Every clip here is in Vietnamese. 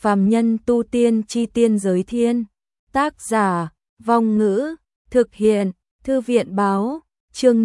Phàm nhân tu tiên chi tiên giới thiên. Tác giả, Vong Ngữ, thực hiện, Thư viện báo, chương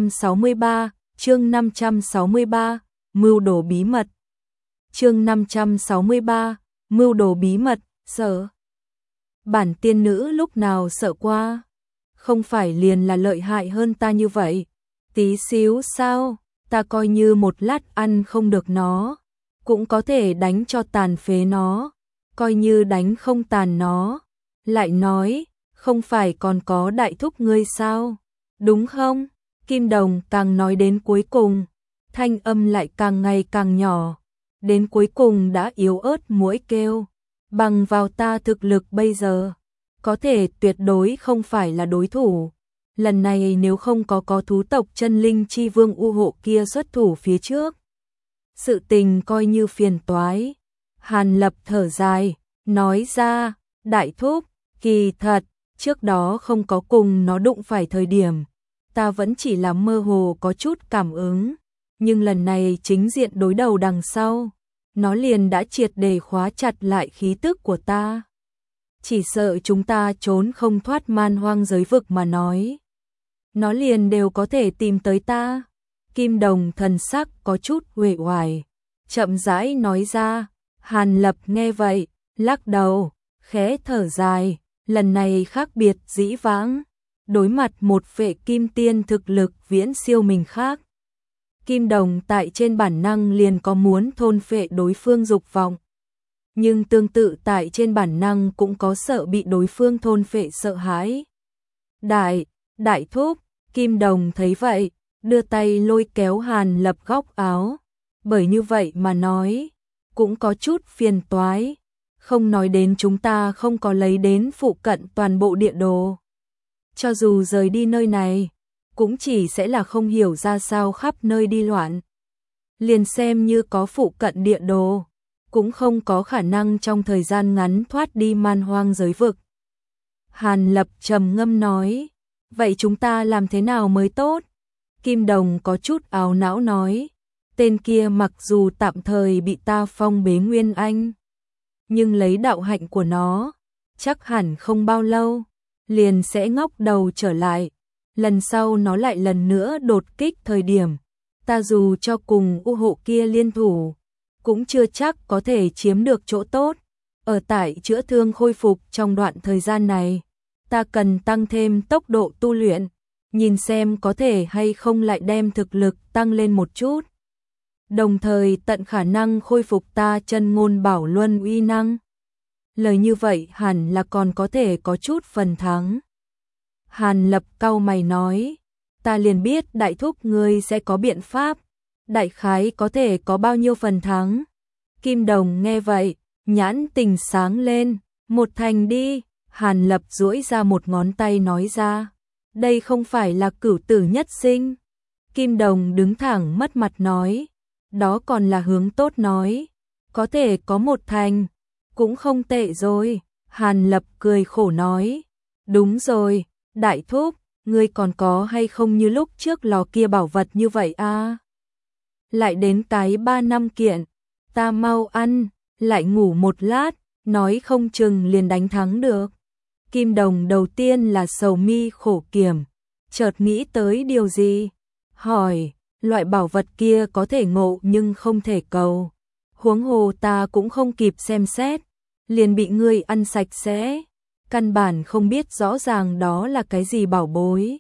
563, mưu đồ bí mật. Chương 563, mưu đồ bí mật, sợ. Bản tiên nữ lúc nào sợ qua? Không phải liền là lợi hại hơn ta như vậy, tí xíu sao, ta coi như một lát ăn không được nó, cũng có thể đánh cho tàn phế nó, coi như đánh không tàn nó. Lại nói, không phải còn có đại thúc ngươi sao, đúng không? Kim Đồng càng nói đến cuối cùng, thanh âm lại càng ngày càng nhỏ, đến cuối cùng đã yếu ớt muỗi kêu, bằng vào ta thực lực bây giờ, có thể tuyệt đối không phải là đối thủ. Lần này nếu không có thú tộc chân linh chi vương u hộ kia xuất thủ phía trước, sự tình coi như phiền toái. Hàn Lập thở dài, nói ra, đại thúc, kỳ thật, trước đó không có cùng nó đụng phải thời điểm, ta vẫn chỉ là mơ hồ có chút cảm ứng, nhưng lần này chính diện đối đầu đằng sau, nó liền đã triệt để khóa chặt lại khí tức của ta. Chỉ sợ chúng ta trốn không thoát man hoang giới vực mà nói, nó liền đều có thể tìm tới ta. Kim Đồng thần sắc có chút uể oải, chậm rãi nói ra. Hàn Lập nghe vậy, lắc đầu, khẽ thở dài, lần này khác biệt dĩ vãng, đối mặt một vệ kim tiên thực lực viễn siêu mình khác. Kim Đồng tại trên bản năng liền có muốn thôn phệ đối phương dục vọng, nhưng tương tự tại trên bản năng cũng có sợ bị đối phương thôn phệ sợ hãi. Đại thúc, Kim Đồng thấy vậy, đưa tay lôi kéo Hàn Lập góc áo, bởi như vậy mà nói, cũng có chút phiền toái, không nói đến chúng ta không có lấy đến phụ cận toàn bộ địa đồ. Cho dù rời đi nơi này, cũng chỉ sẽ là không hiểu ra sao khắp nơi đi loạn. Liền xem như có phụ cận địa đồ, cũng không có khả năng trong thời gian ngắn thoát đi man hoang giới vực. Hàn Lập trầm ngâm nói, vậy chúng ta làm thế nào mới tốt? Kim Đồng có chút ảo não nói, tên kia mặc dù tạm thời bị ta phong bế nguyên anh, nhưng lấy đạo hạnh của nó, chắc hẳn không bao lâu, liền sẽ ngóc đầu trở lại. Lần sau nó lại lần nữa đột kích thời điểm, ta dù cho cùng u hộ kia liên thủ, cũng chưa chắc có thể chiếm được chỗ tốt. Ở tại chữa thương khôi phục trong đoạn thời gian này, ta cần tăng thêm tốc độ tu luyện, nhìn xem có thể hay không lại đem thực lực tăng lên một chút. Đồng thời tận khả năng khôi phục ta chân ngôn bảo luân uy năng. Lời như vậy hẳn là còn có thể có chút phần thắng. Hàn Lập cau mày nói, ta liền biết đại thúc ngươi sẽ có biện pháp, đại khái có thể có bao nhiêu phần thắng. Kim Đồng nghe vậy, nhãn tình sáng lên, một thành đi. Hàn Lập duỗi ra một ngón tay nói ra, đây không phải là cửu tử nhất sinh. Kim Đồng đứng thẳng mất mặt nói, đó còn là hướng tốt nói, có thể có một thành, cũng không tệ rồi. Hàn Lập cười khổ nói, đúng rồi, đại thúc, ngươi còn có hay không như lúc trước lò kia bảo vật như vậy à? Lại đến cái 3 năm kiện, ta mau ăn, lại ngủ một lát, nói không chừng liền đánh thắng được. Kim Đồng đầu tiên là sầu mi khổ kiểm, chợt nghĩ tới điều gì, hỏi, loại bảo vật kia có thể ngộ nhưng không thể cầu. Huống hồ ta cũng không kịp xem xét, liền bị ngươi ăn sạch sẽ, căn bản không biết rõ ràng đó là cái gì bảo bối.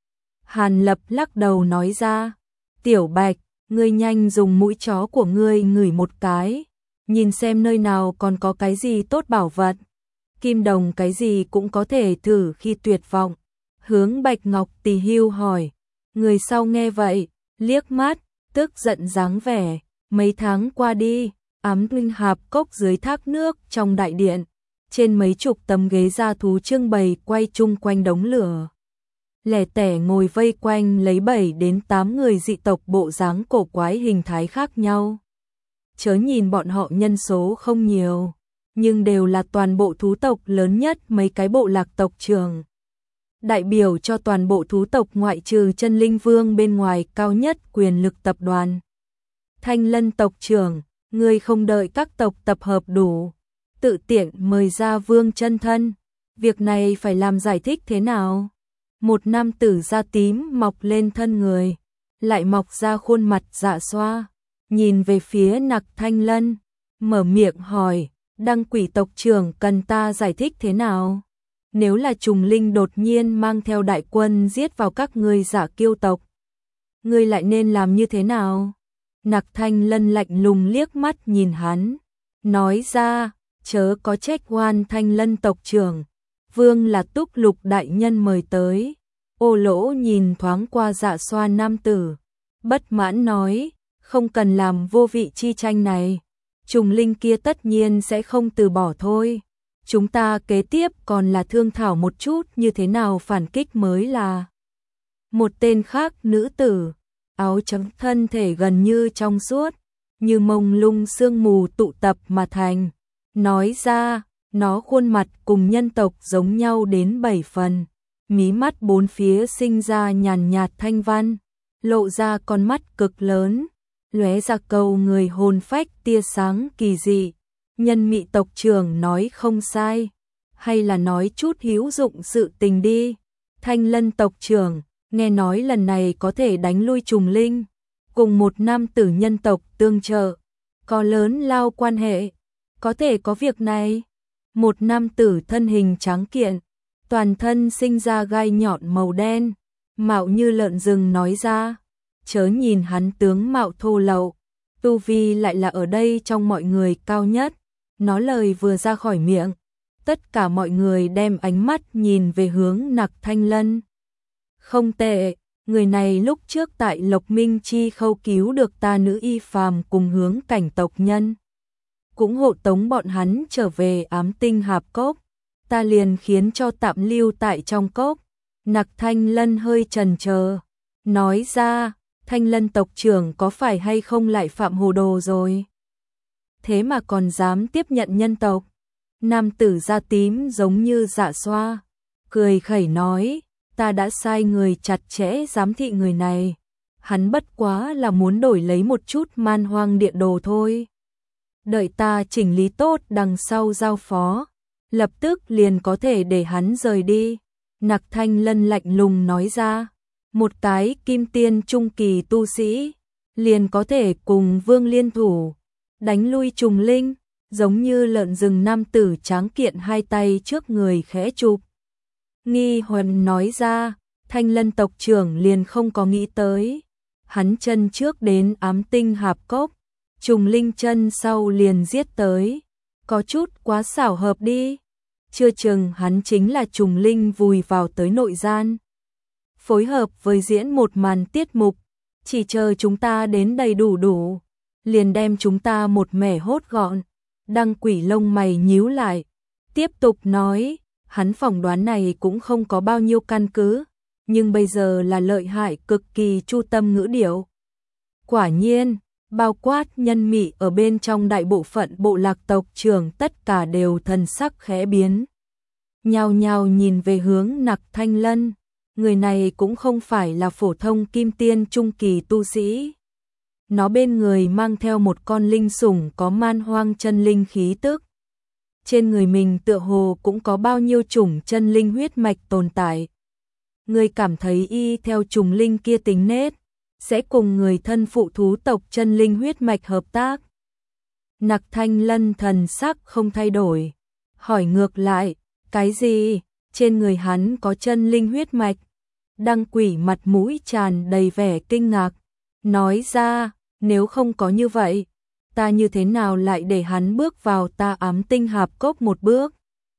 Hàn Lập lắc đầu nói ra, Tiểu Bạch, ngươi nhanh dùng mũi chó của ngươi ngửi một cái, nhìn xem nơi nào còn có cái gì tốt bảo vật. Kim Đồng cái gì cũng có thể thử khi tuyệt vọng, hướng Bạch Ngọc Tỳ Hưu hỏi. Người sau nghe vậy, liếc mắt, tức giận dáng vẻ. Mấy tháng qua đi, ám linh hạp cốc dưới thác nước trong đại điện, trên mấy chục tấm ghế gia thú trưng bày quay chung quanh đống lửa. Lẻ tẻ ngồi vây quanh lấy 7 đến 8 người dị tộc bộ dáng cổ quái hình thái khác nhau. Chớ nhìn bọn họ nhân số không nhiều, nhưng đều là toàn bộ thú tộc lớn nhất mấy cái bộ lạc tộc trưởng. Đại biểu cho toàn bộ thú tộc ngoại trừ chân linh vương bên ngoài cao nhất quyền lực tập đoàn. Thanh Lân tộc trưởng, ngươi không đợi các tộc tập hợp đủ, tự tiện mời ra Vương chân thân. Việc này phải làm giải thích thế nào? Một nam tử da tím mọc lên thân người, lại mọc ra khuôn mặt Dạ Xoa, nhìn về phía Nặc Thanh Lân, mở miệng hỏi, Đăng Quỷ tộc trưởng cần ta giải thích thế nào? Nếu là trùng linh đột nhiên mang theo đại quân giết vào các ngươi Dạ Kiêu tộc, ngươi lại nên làm như thế nào? Nặc Thanh Lân lạnh lùng liếc mắt nhìn hắn, nói ra, chớ có trách oan Thanh Lân tộc trưởng, Vương là Túc Lục đại nhân mời tới. Ô Lỗ nhìn thoáng qua Dạ Xoa nam tử, bất mãn nói, không cần làm vô vị chi tranh này, trùng linh kia tất nhiên sẽ không từ bỏ thôi. Chúng ta kế tiếp còn là thương thảo một chút như thế nào phản kích mới là. Một tên khác nữ tử, áo trắng thân thể gần như trong suốt, như mông lung sương mù tụ tập mà thành, nói ra, nó khuôn mặt cùng nhân tộc giống nhau đến 7 phần. Mí mắt bốn phía sinh ra nhàn nhạt thanh văn, lộ ra con mắt cực lớn, lóe ra cầu người hồn phách tia sáng kỳ dị. Nhân Mị tộc trưởng nói không sai, hay là nói chút hữu dụng sự tình đi. Thanh Lân tộc trưởng, nghe nói lần này có thể đánh lui trùng linh, cùng một nam tử nhân tộc tương trợ, có lớn lao quan hệ, có thể có việc này. Một nam tử thân hình tráng kiện, toàn thân sinh ra gai nhọn màu đen, mạo như lợn rừng nói ra, chớ nhìn hắn tướng mạo thô lậu, tu vi lại là ở đây trong mọi người cao nhất. Nó lời vừa ra khỏi miệng, tất cả mọi người đem ánh mắt nhìn về hướng Nặc Thanh Lân. Không tệ, người này lúc trước tại Lộc Minh Chi khâu cứu được ta nữ y phàm cùng hướng cảnh tộc nhân, cũng hộ tống bọn hắn trở về Ám Tinh Hạp Cốc. Ta liền khiến cho tạm lưu tại trong cốc. Nặc Thanh Lân hơi chần chờ, nói ra, Thanh Lân tộc trưởng có phải hay không lại phạm hồ đồ rồi? Thế mà còn dám tiếp nhận nhân tộc. Nam tử da tím giống như Dạ Xoa, cười khẩy nói, ta đã sai người chặt chẽ giám thị người này. Hắn bất quá là muốn đổi lấy một chút man hoang địa đồ thôi. Đợi ta chỉnh lý tốt đằng sau giao phó, lập tức liền có thể để hắn rời đi. Nặc Thanh Lân lạnh lùng nói ra, một cái kim tiên trung kỳ tu sĩ, liền có thể cùng Vương liên thủ, đánh lui trùng linh, giống như lợn rừng. Nam tử tráng kiện hai tay trước người khẽ chụp. Nghi Huân nói ra, Thanh Lân tộc trưởng liền không có nghĩ tới. Hắn chân trước đến Ám Tinh Hạp Cốc, trùng linh chân sau liền giết tới. Có chút quá xảo hợp đi. Chưa chừng hắn chính là trùng linh vùi vào tới nội gian, phối hợp với diễn một màn tiết mục, chỉ chờ chúng ta đến đầy đủ, liền đem chúng ta một mẻ hốt gọn. Đăng Quỷ lông mày nhíu lại, tiếp tục nói, hắn phỏng đoán này cũng không có bao nhiêu căn cứ, nhưng bây giờ là lợi hại cực kỳ chu tâm ngữ điệu. Quả nhiên, bao quát Nhân Mị ở bên trong đại bộ phận bộ lạc tộc trưởng tất cả đều thần sắc khẽ biến. Nhao nhao nhìn về hướng Nặc Thanh Lân, người này cũng không phải là phổ thông kim tiên trung kỳ tu sĩ. Nó bên người mang theo một con linh sủng có man hoang chân linh khí tức. Trên người mình tựa hồ cũng có bao nhiêu chủng chân linh huyết mạch tồn tại. Người cảm thấy y theo trùng linh kia tính nết, sẽ cùng người thân phụ thú tộc chân linh huyết mạch hợp tác. Nặc Thanh Lân thần sắc không thay đổi, hỏi ngược lại, cái gì? Trên người hắn có chân linh huyết mạch? Đăng Quỷ mặt mũi tràn đầy vẻ kinh ngạc, nói ra, nếu không có như vậy, ta như thế nào lại để hắn bước vào ta Ám Tinh Hạp Cốc một bước?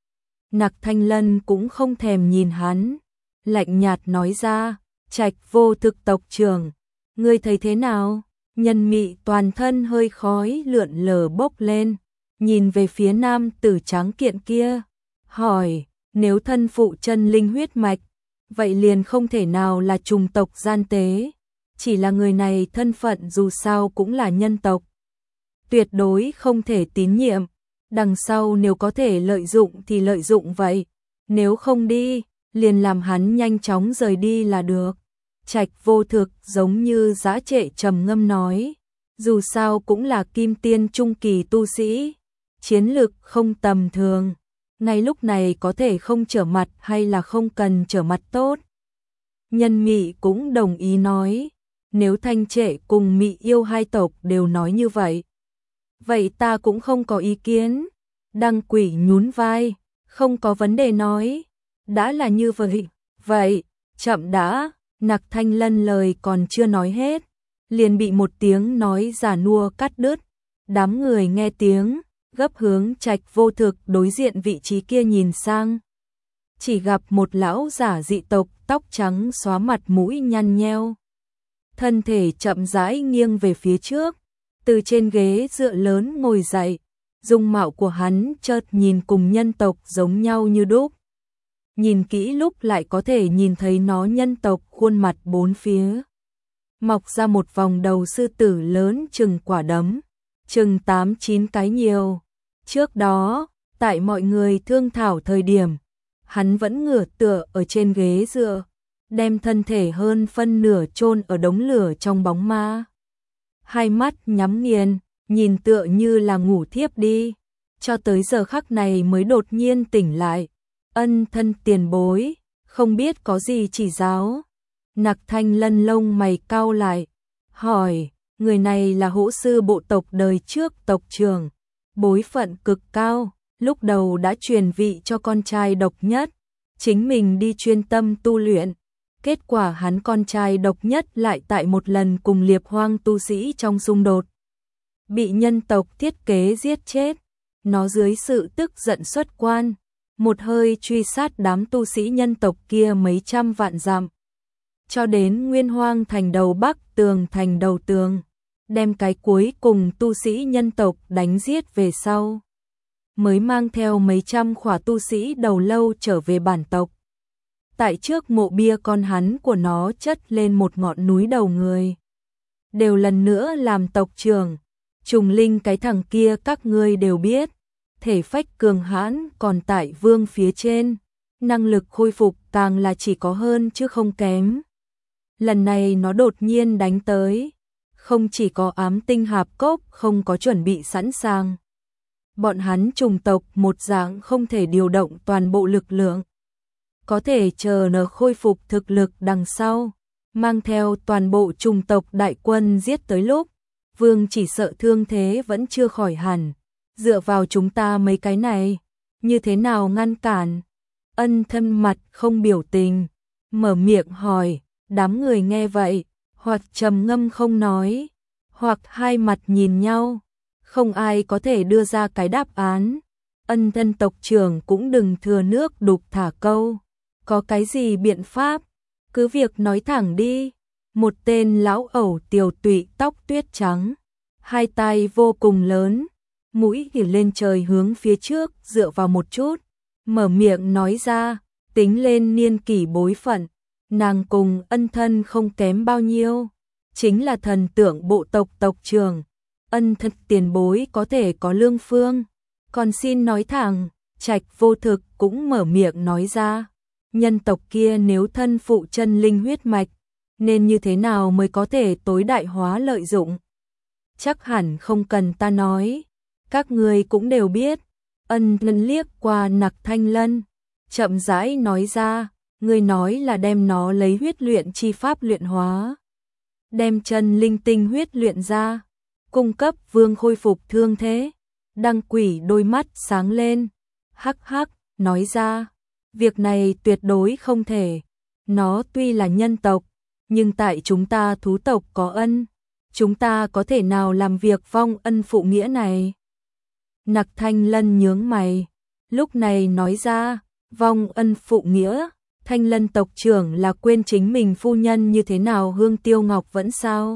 Nặc Thanh Lân cũng không thèm nhìn hắn, lạnh nhạt nói ra, Trạch Vô Thực tộc trưởng, ngươi thấy thế nào? Nhân Mị toàn thân hơi khói lượn lờ bốc lên, nhìn về phía nam tử tráng kiện kia, hỏi, nếu thân phụ chân linh huyết mạch, vậy liền không thể nào là trùng tộc gian tế, chỉ là người này thân phận dù sao cũng là nhân tộc, tuyệt đối không thể tín nhiệm. Đằng sau nếu có thể lợi dụng thì lợi dụng vậy, nếu không đi, liền làm hắn nhanh chóng rời đi là được. Trạch Vô Thực giống như giã trệ trầm ngâm nói, dù sao cũng là kim tiên trung kỳ tu sĩ, chiến lực không tầm thường. Ngay lúc này có thể không trở mặt hay là không cần trở mặt tốt. Nhân Mị cũng đồng ý nói, nếu Thanh Trệ cùng Mị Yêu hai tộc đều nói như vậy, vậy ta cũng không có ý kiến. Đăng Quỷ nhún vai, không có vấn đề nói, đã là như vậy, chậm đã. Nặc Thanh Lân lời còn chưa nói hết, liền bị một tiếng nói già nua cắt đứt. Đám người nghe tiếng, gấp hướng Trạch Vô Thực đối diện vị trí kia nhìn sang. Chỉ gặp một lão giả dị tộc, tóc trắng xóa, mặt mũi nhăn nheo. Thân thể chậm rãi nghiêng về phía trước, từ trên ghế dựa lớn ngồi dậy. Dung mạo của hắn chợt nhìn cùng nhân tộc giống nhau như đúc. Nhìn kỹ lúc lại có thể nhìn thấy nó nhân tộc, khuôn mặt bốn phía mọc ra một vòng đầu sư tử lớn chừng quả đấm, chừng 8-9 cái nhiều. Trước đó, tại mọi người thương thảo thời điểm, hắn vẫn ngửa tựa ở trên ghế dựa, đem thân thể hơn phân nửa chôn ở đống lửa trong bóng ma. Hai mắt nhắm nghiền, nhìn tựa như là ngủ thiếp đi, cho tới giờ khắc này mới đột nhiên tỉnh lại. Ân thân tiền bối, không biết có gì chỉ giáo. Nặc Thanh Lân lông mày cau lại, hỏi, người này là hỗ sư bộ tộc đời trước tộc trưởng, bối phận cực cao, lúc đầu đã truyền vị cho con trai độc nhất, chính mình đi chuyên tâm tu luyện. Kết quả hắn con trai độc nhất lại tại một lần cùng Liệp Hoang tu sĩ trong xung đột, bị nhân tộc thiết kế giết chết. Nó dưới sự tức giận xuất quan, một hơi truy sát đám tu sĩ nhân tộc kia mấy trăm vạn dặm, cho đến Nguyên Hoang thành đầu Bắc Tường thành đầu tường, đem cái cuối cùng tu sĩ nhân tộc đánh giết về sau, mới mang theo mấy trăm khỏa tu sĩ đầu lâu trở về bản tộc. Tại trước mộ bia con hắn của nó chất lên một ngọn núi đầu người, đều lần nữa làm tộc trưởng. Trùng Linh cái thằng kia các ngươi đều biết, thể phách cường hãn còn tại vương phía trên, năng lực khôi phục càng là chỉ có hơn chứ không kém. Lần này nó đột nhiên đánh tới, không chỉ có ám tinh hạp cốc không có chuẩn bị sẵn sàng, bọn hắn trùng tộc một dạng không thể điều động toàn bộ lực lượng, có thể chờ nó khôi phục thực lực đằng sau, mang theo toàn bộ trùng tộc đại quân giết tới lúc, vương chỉ sợ thương thế vẫn chưa khỏi hẳn. Dựa vào chúng ta mấy cái này, như thế nào ngăn cản? Ân thân mặt không biểu tình, mở miệng hỏi. Đám người nghe vậy, hoặc trầm ngâm không nói, hoặc hai mặt nhìn nhau, không ai có thể đưa ra cái đáp án. Ân thân tộc trưởng cũng đừng thừa nước đục thả câu, có cái gì biện pháp, cứ việc nói thẳng đi. Một tên lão ẩu tiều tụy, tóc tuyết trắng, hai tay vô cùng lớn, mũi thì lên trời hướng phía trước dựa vào một chút, mở miệng nói ra, tính lên niên kỷ bối phận, nàng cùng ân thân không kém bao nhiêu, chính là thần tượng bộ tộc tộc trưởng. Ân thân tiền bối có thể có lương phương, còn xin nói thẳng. Trạch Vô Thực cũng mở miệng nói ra, nhân tộc kia nếu thân phụ chân linh huyết mạch, nên như thế nào mới có thể tối đại hóa lợi dụng? Chắc hẳn không cần ta nói, các người cũng đều biết. Ân Lân liếc qua Nặc Thanh Lân, chậm rãi nói ra, người nói là đem nó lấy huyết luyện chi pháp luyện hóa, đem chân linh tinh huyết luyện ra, cung cấp vương khôi phục thương thế. Đăng Quỷ đôi mắt sáng lên, hắc hắc, nói ra, việc này tuyệt đối không thể. Nó tuy là nhân tộc, nhưng tại chúng ta thú tộc có ân, chúng ta có thể nào làm việc vong ân phụ nghĩa này? Nặc Thanh Lân nhướng mày, lúc này nói ra, vong ân phụ nghĩa, Thanh Lân tộc trưởng là quên chính mình phu nhân như thế nào Hương Tiêu Ngọc vẫn sao?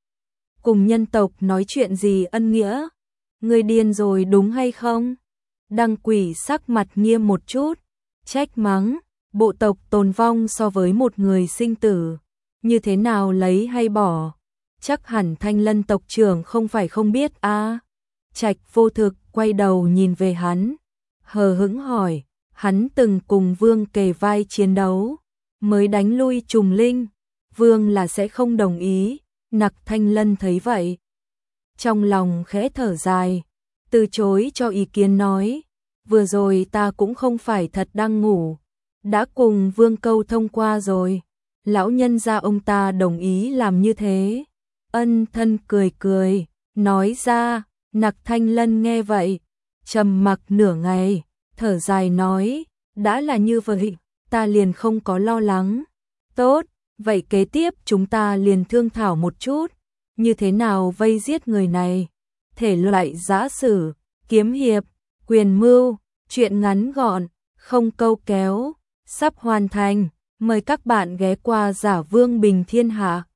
Cùng nhân tộc nói chuyện gì ân nghĩa? Người điên rồi đúng hay không? Đăng Quỷ sắc mặt nghiêm một chút, trách mắng, bộ tộc tồn vong so với một người sinh tử, như thế nào lấy hay bỏ? Chắc hẳn Thanh Lân tộc trưởng không phải không biết a. Trạch Vô Thực quay đầu nhìn về hắn, hờ hững hỏi, hắn từng cùng vương kề vai chiến đấu, mới đánh lui Trùng Linh, vương là sẽ không đồng ý. Nặc Thanh Lân thấy vậy, trong lòng khẽ thở dài, từ chối cho ý kiến nói, vừa rồi ta cũng không phải thật đang ngủ, đã cùng Vương câu thông qua rồi, lão nhân gia ông ta đồng ý làm như thế. Ân Thân cười cười, nói ra. Nặc Thanh Lân nghe vậy, trầm mặc nửa ngày, thở dài nói, đã là như vậy, ta liền không có lo lắng. Tốt, vậy kế tiếp chúng ta liền thương thảo một chút, như thế nào vây giết người này. Thể loại giã sử, kiếm hiệp, quyền mưu, truyện ngắn gọn, không câu kéo, sắp hoàn thành. Mời các bạn ghé qua Giả Vương Bình Thiên Hạ.